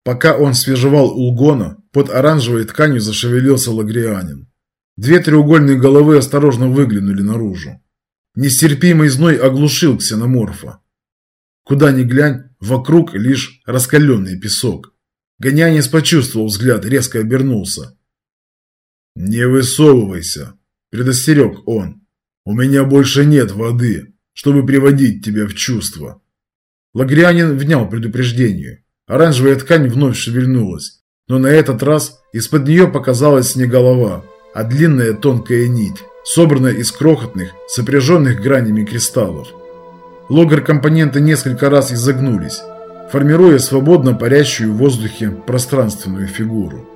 Пока он свежевал улгона, под оранжевой тканью зашевелился лагрианин. Две треугольные головы осторожно выглянули наружу. Нестерпимый зной оглушил ксеноморфа. Куда ни глянь, вокруг лишь раскаленный песок. Гонянец почувствовал взгляд, резко обернулся. «Не высовывайся», – предостерег он. «У меня больше нет воды, чтобы приводить тебя в чувство». Лагрианин внял предупреждению. Оранжевая ткань вновь шевельнулась, но на этот раз из-под нее показалась не голова, а длинная тонкая нить, собранная из крохотных, сопряженных гранями кристаллов. Логар-компоненты несколько раз изогнулись, формируя свободно парящую в воздухе пространственную фигуру.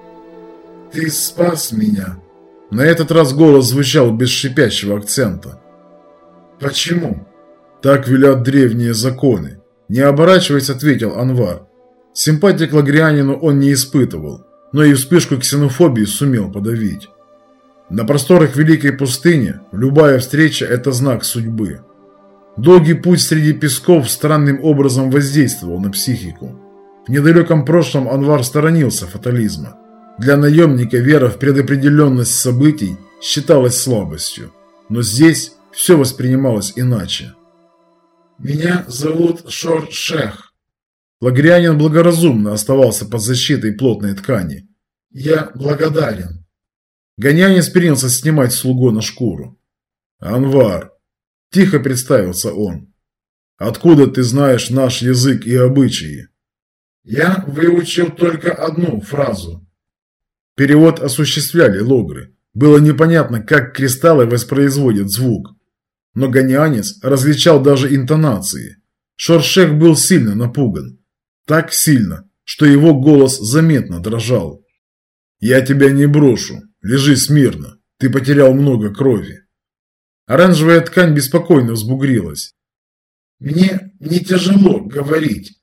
«Ты спас меня!» На этот раз голос звучал без шипящего акцента. «Почему?» «Так велят древние законы», – не оборачиваясь, ответил Анвар. Симпатии к лагрианину он не испытывал, но и вспышку ксенофобии сумел подавить. На просторах Великой пустыни любая встреча – это знак судьбы. Долгий путь среди песков странным образом воздействовал на психику. В недалеком прошлом Анвар сторонился фатализма. Для наемника вера в предопределенность событий считалась слабостью, но здесь все воспринималось иначе. «Меня зовут Шор-Шех». Лагрианин благоразумно оставался под защитой плотной ткани. «Я благодарен». Гонянец принялся снимать с Улгона шкуру. «Анвар», – тихо представился он, – «откуда ты знаешь наш язык и обычаи?» «Я выучил только одну фразу». Перевод осуществляли логры. Было непонятно, как кристаллы воспроизводят звук. Но гонянец различал даже интонации. Шор-Шех был сильно напуган. Так сильно, что его голос заметно дрожал. «Я тебя не брошу. Лежи смирно. Ты потерял много крови». Оранжевая ткань беспокойно взбугрилась. «Мне не тяжело говорить.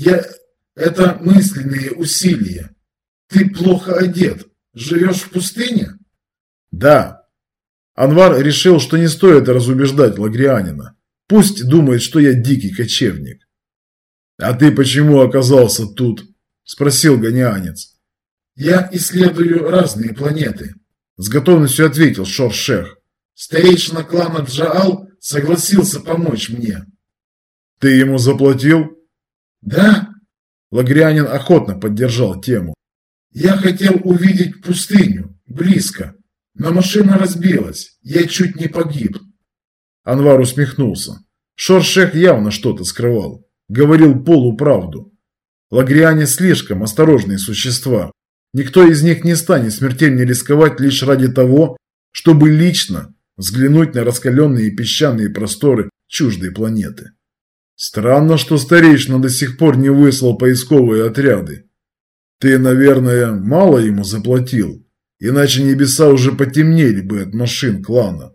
Это мысленные усилия. Ты плохо одет. Живешь в пустыне?» «Да». Анвар решил, что не стоит разубеждать лагрианина. Пусть думает, что я дикий кочевник. «А ты почему оказался тут?» – спросил гонянец. «Я исследую разные планеты», – с готовностью ответил Шор-Шех. «Старейшина клана Джаал согласился помочь мне». «Ты ему заплатил?» «Да». Лагрианин охотно поддержал тему. «Я хотел увидеть пустыню, близко, но машина разбилась, я чуть не погиб». Анвар усмехнулся. Шор-Шех явно что-то скрывал, говорил полуправду. Лагриане слишком осторожные существа. Никто из них не станет смертельно рисковать лишь ради того, чтобы лично взглянуть на раскаленные песчаные просторы чуждой планеты. Странно, что старейшина до сих пор не выслал поисковые отряды. Ты, наверное, мало ему заплатил, иначе небеса уже потемнели бы от машин клана.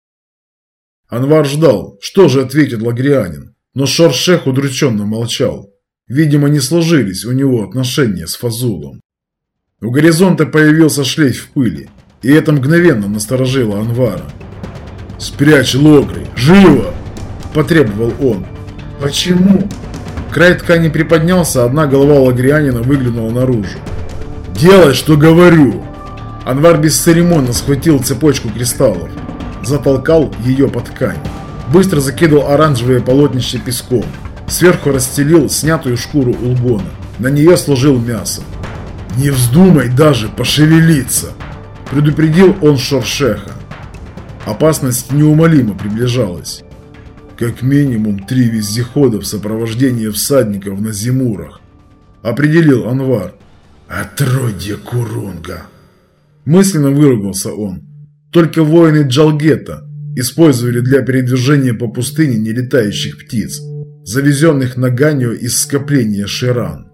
Анвар ждал, что же ответит лагрианин, но Шор-Шех удрученно молчал. Видимо, не сложились у него отношения с Фазулом. У горизонта появился шлейф пыли, и это мгновенно насторожило Анвара. «Спрячь логры! Живо!» – потребовал он. «Почему?» Край ткани приподнялся, одна голова лагрианина выглянула наружу. «Делай, что говорю!» Анвар бесцеремонно схватил цепочку кристаллов, затолкал ее под ткань, быстро закидывал оранжевое полотнище песком, сверху расстелил снятую шкуру улгона, на нее сложил мясо. «Не вздумай даже пошевелиться!» – предупредил он Шор-Шеха. Опасность неумолимо приближалась. Как минимум 3 вездехода в сопровождении всадников на зимурах, определил Анвар. «Отродье Курунга!» Мысленно выругался он. Только воины Джалгета использовали для передвижения по пустыне нелетающих птиц, завезенных на Ганью из скопления Ширан.